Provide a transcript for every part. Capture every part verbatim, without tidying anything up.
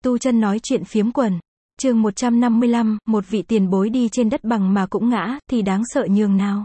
Tu chân nói chuyện phiếm quần. Chương một trăm năm mươi lăm, một vị tiền bối đi trên đất bằng mà cũng ngã, thì đáng sợ nhường nào.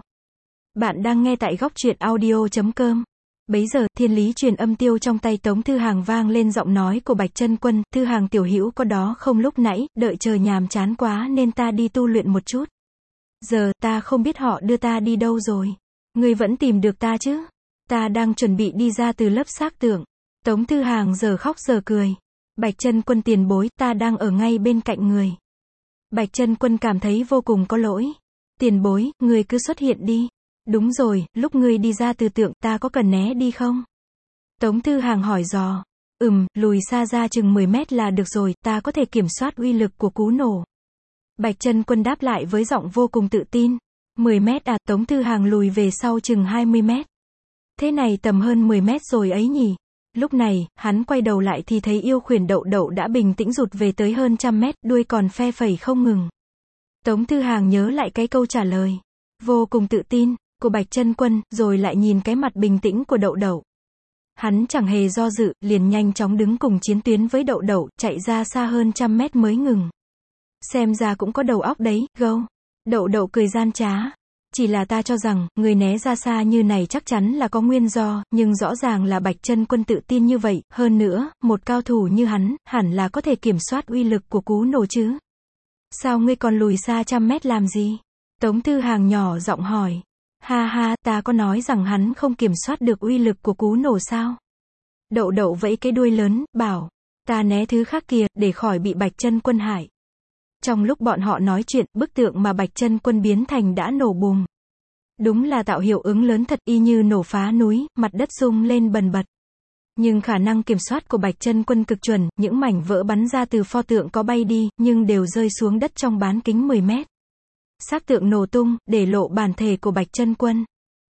Bạn đang nghe tại góc truyện audio chấm com. Bấy giờ, thiên lý truyền âm tiêu trong tay Tống Thư Hàng vang lên giọng nói của Bạch Chân Quân, Thư Hàng tiểu hữu có đó không lúc nãy, đợi chờ nhàm chán quá nên ta đi tu luyện một chút. Giờ, ta không biết họ đưa ta đi đâu rồi. Ngươi vẫn tìm được ta chứ? Ta đang chuẩn bị đi ra từ lớp xác tượng. Tống Thư Hàng giờ khóc giờ cười. Bạch Chân Quân tiền bối, ta đang ở ngay bên cạnh người. Bạch Chân Quân cảm thấy vô cùng có lỗi. Tiền bối, ngươi cứ xuất hiện đi. Đúng rồi, lúc ngươi đi ra từ tượng, ta có cần né đi không? Tống Thư Hàng hỏi dò. Ừm, lùi xa ra chừng mười mét là được rồi, ta có thể kiểm soát uy lực của cú nổ. Bạch Chân Quân đáp lại với giọng vô cùng tự tin. mười mét à? Tống Thư Hàng lùi về sau chừng hai mươi mét. Thế này tầm hơn mười mét rồi ấy nhỉ? Lúc này, hắn quay đầu lại thì thấy yêu khuyển Đậu Đậu đã bình tĩnh rụt về tới hơn trăm mét, đuôi còn phe phẩy không ngừng. Tống Thư Hàng nhớ lại cái câu trả lời vô cùng tự tin của Bạch Chân Quân, rồi lại nhìn cái mặt bình tĩnh của Đậu Đậu. Hắn chẳng hề do dự, liền nhanh chóng đứng cùng chiến tuyến với Đậu Đậu, chạy ra xa hơn trăm mét mới ngừng. Xem ra cũng có đầu óc đấy, gâu. Đậu Đậu cười gian trá. Chỉ là ta cho rằng, người né ra xa như này chắc chắn là có nguyên do, nhưng rõ ràng là Bạch Chân Quân tự tin như vậy, hơn nữa, một cao thủ như hắn, hẳn là có thể kiểm soát uy lực của cú nổ chứ. Sao ngươi còn lùi xa trăm mét làm gì? Tống Thư Hàng nhỏ giọng hỏi. Ha ha, ta có nói rằng hắn không kiểm soát được uy lực của cú nổ sao? Đậu Đậu vẫy cái đuôi lớn, bảo, ta né thứ khác kìa, để khỏi bị Bạch Chân Quân hại. Trong lúc bọn họ nói chuyện, bức tượng mà Bạch Chân Quân biến thành đã nổ bùng. Đúng là tạo hiệu ứng lớn thật, y như nổ phá núi, mặt đất rung lên bần bật. Nhưng khả năng kiểm soát của Bạch Chân Quân cực chuẩn, những mảnh vỡ bắn ra từ pho tượng có bay đi, nhưng đều rơi xuống đất trong bán kính mười mét. Xác tượng nổ tung, để lộ bản thể của Bạch Chân Quân.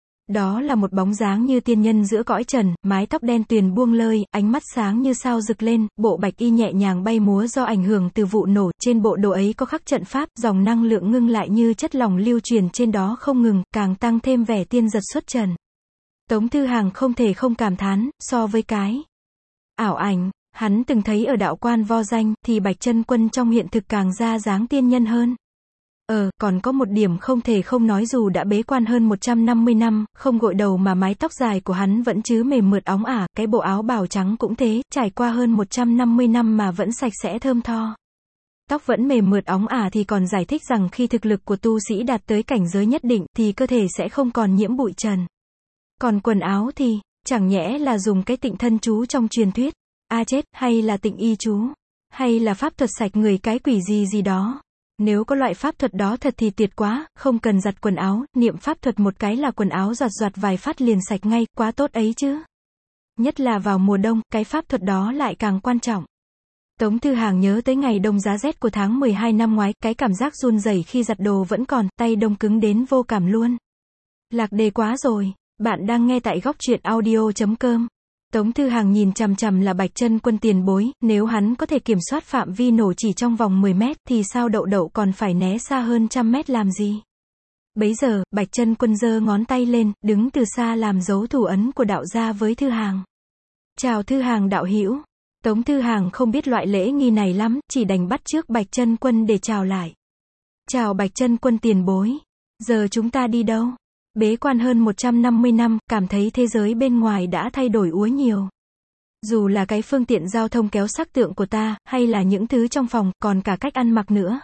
Đó là một bóng dáng như tiên nhân giữa cõi trần, mái tóc đen tuyền buông lơi, ánh mắt sáng như sao rực lên, bộ bạch y nhẹ nhàng bay múa do ảnh hưởng từ vụ nổ, trên bộ đồ ấy có khắc trận pháp, dòng năng lượng ngưng lại như chất lỏng lưu truyền trên đó không ngừng, càng tăng thêm vẻ tiên giật xuất trần. Tống Thư Hàng không thể không cảm thán, so với cái ảo ảnh hắn từng thấy ở đạo quan Vo Danh, thì Bạch Chân Quân trong hiện thực càng ra dáng tiên nhân hơn. Ờ, còn có một điểm không thể không nói, dù đã bế quan hơn một trăm năm mươi năm, không gội đầu mà mái tóc dài của hắn vẫn chứ mềm mượt óng ả, cái bộ áo bào trắng cũng thế, trải qua hơn một trăm năm mươi năm mà vẫn sạch sẽ thơm tho. Tóc vẫn mềm mượt óng ả thì còn giải thích rằng khi thực lực của tu sĩ đạt tới cảnh giới nhất định, thì cơ thể sẽ không còn nhiễm bụi trần. Còn quần áo thì, chẳng nhẽ là dùng cái tịnh thân chú trong truyền thuyết, a chết, hay là tịnh y chú, hay là pháp thuật sạch người cái quỷ gì gì đó. Nếu có loại pháp thuật đó thật thì tuyệt quá, không cần giặt quần áo, niệm pháp thuật một cái là quần áo giọt giọt vài phát liền sạch ngay, quá tốt ấy chứ. Nhất là vào mùa đông, cái pháp thuật đó lại càng quan trọng. Tống Thư Hàng nhớ tới ngày đông giá rét của tháng mười hai năm ngoái, cái cảm giác run rẩy khi giặt đồ vẫn còn, tay đông cứng đến vô cảm luôn. Lạc đề quá rồi, bạn đang nghe tại góc truyện audio chấm com. Tống Thư Hàng nhìn chằm chằm là Bạch Chân Quân tiền bối, nếu hắn có thể kiểm soát phạm vi nổ chỉ trong vòng mười mét, thì sao Đậu Đậu còn phải né xa hơn trăm mét làm gì? Bấy giờ, Bạch Chân Quân giơ ngón tay lên, đứng từ xa làm dấu thủ ấn của đạo gia với Thư Hàng. Chào Thư Hàng đạo hữu. Tống Thư Hàng không biết loại lễ nghi này lắm, chỉ đành bắt chước Bạch Chân Quân để chào lại. Chào Bạch Chân Quân tiền bối. Giờ chúng ta đi đâu? Bế quan hơn một trăm năm mươi năm, cảm thấy thế giới bên ngoài đã thay đổi úa nhiều. Dù là cái phương tiện giao thông kéo xác tượng của ta, hay là những thứ trong phòng, còn cả cách ăn mặc nữa.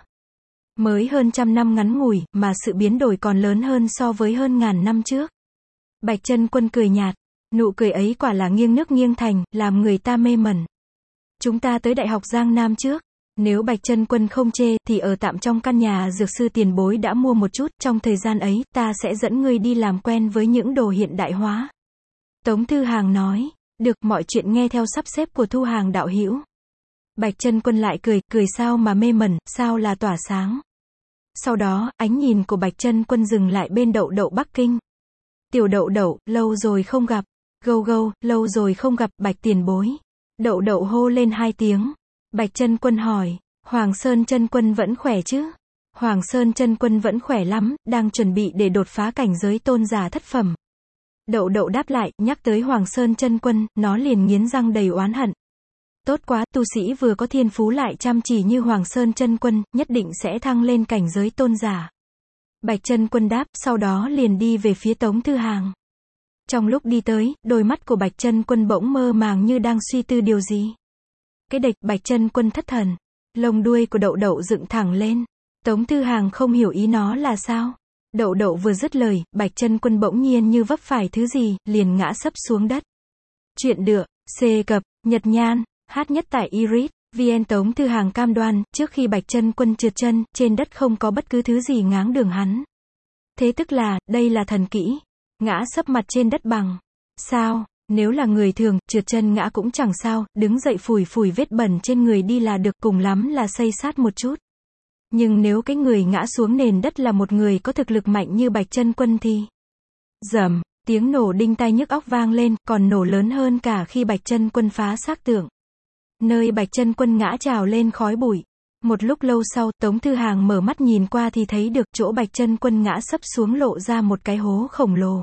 Mới hơn trăm năm ngắn ngủi, mà sự biến đổi còn lớn hơn so với hơn ngàn năm trước. Bạch Chân Quân cười nhạt. Nụ cười ấy quả là nghiêng nước nghiêng thành, làm người ta mê mẩn. Chúng ta tới Đại học Giang Nam trước. Nếu Bạch Chân Quân không chê, thì ở tạm trong căn nhà dược sư tiền bối đã mua một chút, trong thời gian ấy, ta sẽ dẫn ngươi đi làm quen với những đồ hiện đại hóa. Tống Thư Hàng nói, được, mọi chuyện nghe theo sắp xếp của Thu Hàng đạo hữu. Bạch Chân Quân lại cười, cười sao mà mê mẩn, sao là tỏa sáng. Sau đó, ánh nhìn của Bạch Chân Quân dừng lại bên Đậu Đậu Bắc Kinh. Tiểu Đậu Đậu, lâu rồi không gặp. Gâu gâu, lâu rồi không gặp, Bạch tiền bối. Đậu Đậu hô lên hai tiếng. Bạch Chân Quân hỏi, Hoàng Sơn Chân Quân vẫn khỏe chứ? Hoàng Sơn Chân Quân vẫn khỏe lắm, đang chuẩn bị để đột phá cảnh giới tôn giả thất phẩm. Đậu Đậu đáp lại, nhắc tới Hoàng Sơn Chân Quân, nó liền nghiến răng đầy oán hận. Tốt quá, tu sĩ vừa có thiên phú lại chăm chỉ như Hoàng Sơn Chân Quân, nhất định sẽ thăng lên cảnh giới tôn giả. Bạch Chân Quân đáp, sau đó liền đi về phía Tống Thư Hàng. Trong lúc đi tới, đôi mắt của Bạch Chân Quân bỗng mơ màng như đang suy tư điều gì. Cái địch, Bạch Chân Quân thất thần. Lông đuôi của Đậu Đậu dựng thẳng lên. Tống Thư Hàng không hiểu ý nó là sao. Đậu Đậu vừa dứt lời, Bạch Chân Quân bỗng nhiên như vấp phải thứ gì, liền ngã sấp xuống đất. Chuyện được, C cập, Nhật Nhan, hát nhất tại iris chấm vn. Tống Thư Hàng cam đoan, trước khi Bạch Chân Quân trượt chân, trên đất không có bất cứ thứ gì ngáng đường hắn. Thế tức là, đây là thần kỹ. Ngã sấp mặt trên đất bằng. Sao, nếu là người thường, trượt chân ngã cũng chẳng sao, đứng dậy phủi phủi vết bẩn trên người đi là được, cùng lắm là xây sát một chút. Nhưng nếu cái người ngã xuống nền đất là một người có thực lực mạnh như Bạch Chân Quân thì... Rầm, tiếng nổ đinh tai nhức óc vang lên, còn nổ lớn hơn cả khi Bạch Chân Quân phá xác tượng. Nơi Bạch Chân Quân ngã trào lên khói bụi. Một lúc lâu sau, Tống Thư Hàng mở mắt nhìn qua thì thấy được chỗ Bạch Chân Quân ngã sấp xuống lộ ra một cái hố khổng lồ.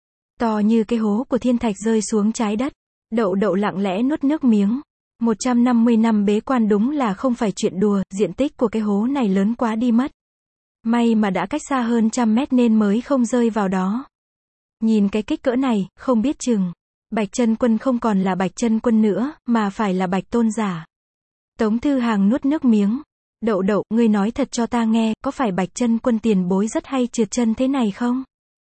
To như cái hố của thiên thạch rơi xuống trái đất. Đậu Đậu lặng lẽ nuốt nước miếng. một trăm năm mươi năm bế quan đúng là không phải chuyện đùa, diện tích của cái hố này lớn quá đi mất. May mà đã cách xa hơn trăm mét nên mới không rơi vào đó. Nhìn cái kích cỡ này, không biết chừng Bạch Chân Quân không còn là Bạch Chân Quân nữa, mà phải là Bạch Tôn giả. Tống Thư Hàng nuốt nước miếng. Đậu Đậu, ngươi nói thật cho ta nghe, có phải Bạch Chân Quân tiền bối rất hay trượt chân thế này không?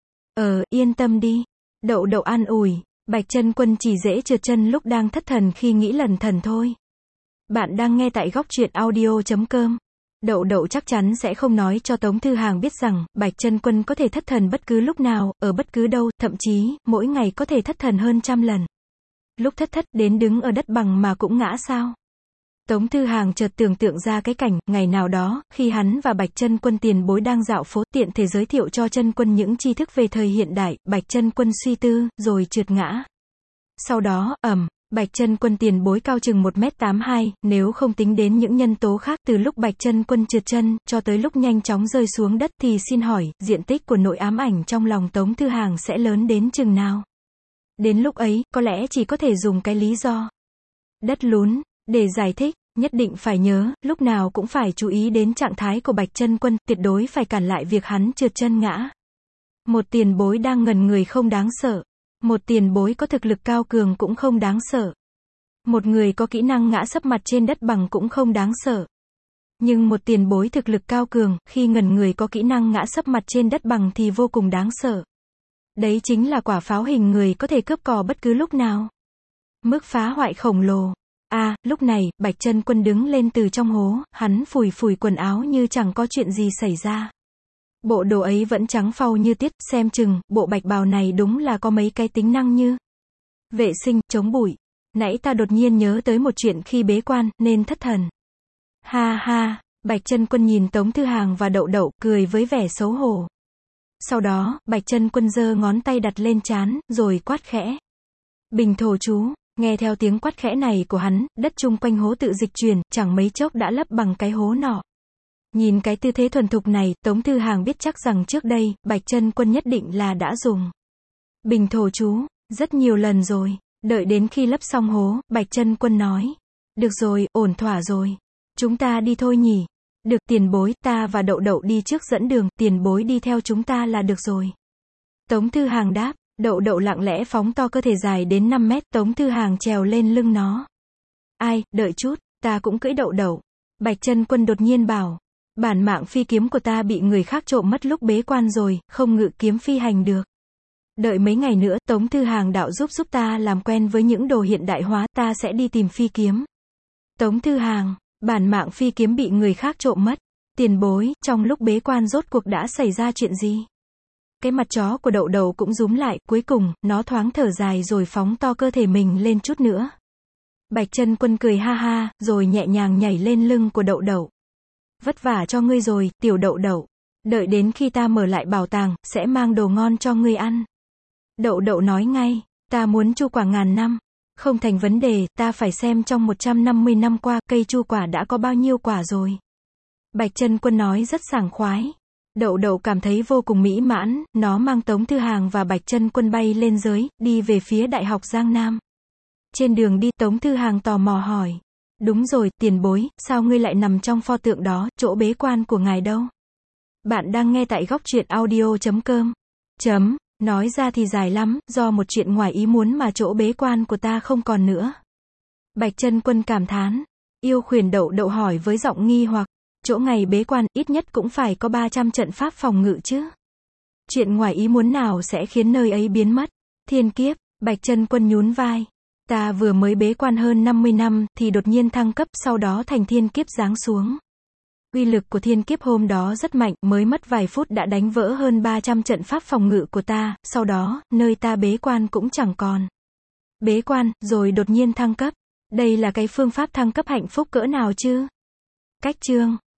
Ờ, yên tâm đi. Đậu Đậu an ủi, Bạch Chân Quân chỉ dễ trượt chân lúc đang thất thần khi nghĩ lẩn thẩn thôi. Bạn đang nghe tại góc truyện audio chấm com. Đậu Đậu chắc chắn sẽ không nói cho Tống Thư Hàng biết rằng, Bạch Chân Quân có thể thất thần bất cứ lúc nào, ở bất cứ đâu, thậm chí, mỗi ngày có thể thất thần hơn trăm lần. Lúc thất thất đến đứng ở đất bằng mà cũng ngã sao? Tống Thư Hàng chợt tưởng tượng ra cái cảnh, ngày nào đó, khi hắn và Bạch Chân Quân tiền bối đang dạo phố, tiện thể giới thiệu cho Chân Quân những tri thức về thời hiện đại, Bạch Chân Quân suy tư, rồi trượt ngã. Sau đó, ầm, Bạch Chân Quân tiền bối cao chừng một mét tám mươi hai, nếu không tính đến những nhân tố khác, từ lúc Bạch Chân Quân trượt chân, cho tới lúc nhanh chóng rơi xuống đất thì xin hỏi, diện tích của nỗi ám ảnh trong lòng Tống Thư Hàng sẽ lớn đến chừng nào? Đến lúc ấy, có lẽ chỉ có thể dùng cái lý do đất lún, để giải thích. Nhất định phải nhớ, lúc nào cũng phải chú ý đến trạng thái của Bạch Chân Quân, tuyệt đối phải cản lại việc hắn trượt chân ngã. Một tiền bối đang ngẩn người không đáng sợ. Một tiền bối có thực lực cao cường cũng không đáng sợ. Một người có kỹ năng ngã sấp mặt trên đất bằng cũng không đáng sợ. Nhưng một tiền bối thực lực cao cường, khi ngẩn người có kỹ năng ngã sấp mặt trên đất bằng thì vô cùng đáng sợ. Đấy chính là quả pháo hình người có thể cướp cò bất cứ lúc nào. Mức phá hoại khổng lồ. À, lúc này, Bạch Chân Quân đứng lên từ trong hố, hắn phủi phủi quần áo như chẳng có chuyện gì xảy ra. Bộ đồ ấy vẫn trắng phau như tiết, xem chừng, bộ bạch bào này đúng là có mấy cái tính năng như vệ sinh, chống bụi. Nãy ta đột nhiên nhớ tới một chuyện khi bế quan, nên thất thần. Ha ha, Bạch Chân Quân nhìn Tống Thư Hàng và Đậu Đậu, cười với vẻ xấu hổ. Sau đó, Bạch Chân Quân giơ ngón tay đặt lên trán, rồi quát khẽ. Bình thổ chú. Nghe theo tiếng quát khẽ này của hắn, đất chung quanh hố tự dịch chuyển, chẳng mấy chốc đã lấp bằng cái hố nọ. Nhìn cái tư thế thuần thục này, Tống Thư Hàng biết chắc rằng trước đây, Bạch Chân Quân nhất định là đã dùng bình thổ chú, rất nhiều lần rồi. Đợi đến khi lấp xong hố, Bạch Chân Quân nói. Được rồi, ổn thỏa rồi. Chúng ta đi thôi nhỉ. Được, tiền bối, ta và Đậu Đậu đi trước dẫn đường, tiền bối đi theo chúng ta là được rồi. Tống Thư Hàng đáp. Đậu Đậu lặng lẽ phóng to cơ thể dài đến năm mét, Tống Thư Hàng trèo lên lưng nó. Ai, đợi chút, ta cũng cưỡi Đậu Đậu. Bạch Chân Quân đột nhiên bảo. Bản mạng phi kiếm của ta bị người khác trộm mất lúc bế quan rồi, không ngự kiếm phi hành được. Đợi mấy ngày nữa, Tống Thư Hàng đạo giúp giúp ta làm quen với những đồ hiện đại hóa, ta sẽ đi tìm phi kiếm. Tống Thư Hàng, bản mạng phi kiếm bị người khác trộm mất. Tiền bối, trong lúc bế quan rốt cuộc đã xảy ra chuyện gì? Cái mặt chó của Đậu Đậu cũng rúm lại, cuối cùng, nó thoáng thở dài rồi phóng to cơ thể mình lên chút nữa. Bạch Chân Quân cười ha ha, rồi nhẹ nhàng nhảy lên lưng của Đậu Đậu. Vất vả cho ngươi rồi, tiểu Đậu Đậu. Đợi đến khi ta mở lại bảo tàng, sẽ mang đồ ngon cho ngươi ăn. Đậu Đậu nói ngay, ta muốn chu quả ngàn năm. Không thành vấn đề, ta phải xem trong một trăm năm mươi năm qua, cây chu quả đã có bao nhiêu quả rồi. Bạch Chân Quân nói rất sảng khoái. Đậu Đậu cảm thấy vô cùng mỹ mãn, nó mang Tống Thư Hàng và Bạch Chân Quân bay lên giới, đi về phía Đại học Giang Nam. Trên đường đi, Tống Thư Hàng tò mò hỏi. Đúng rồi, tiền bối, sao ngươi lại nằm trong pho tượng đó, chỗ bế quan của ngài đâu? Bạn đang nghe tại góc truyện audio.com. Chấm, nói ra thì dài lắm, do một chuyện ngoài ý muốn mà chỗ bế quan của ta không còn nữa. Bạch Chân Quân cảm thán. Yêu Khuyển Đậu Đậu hỏi với giọng nghi hoặc, chỗ ngài bế quan, ít nhất cũng phải có ba trăm trận pháp phòng ngự chứ. Chuyện ngoài ý muốn nào sẽ khiến nơi ấy biến mất? Thiên kiếp, Bạch Chân Quân nhún vai. Ta vừa mới bế quan hơn năm mươi năm, thì đột nhiên thăng cấp, sau đó thành thiên kiếp giáng xuống. Uy lực của thiên kiếp hôm đó rất mạnh, mới mất vài phút đã đánh vỡ hơn ba trăm trận pháp phòng ngự của ta, sau đó, nơi ta bế quan cũng chẳng còn. Bế quan, rồi đột nhiên thăng cấp. Đây là cái phương pháp thăng cấp hạnh phúc cỡ nào chứ? Cách chương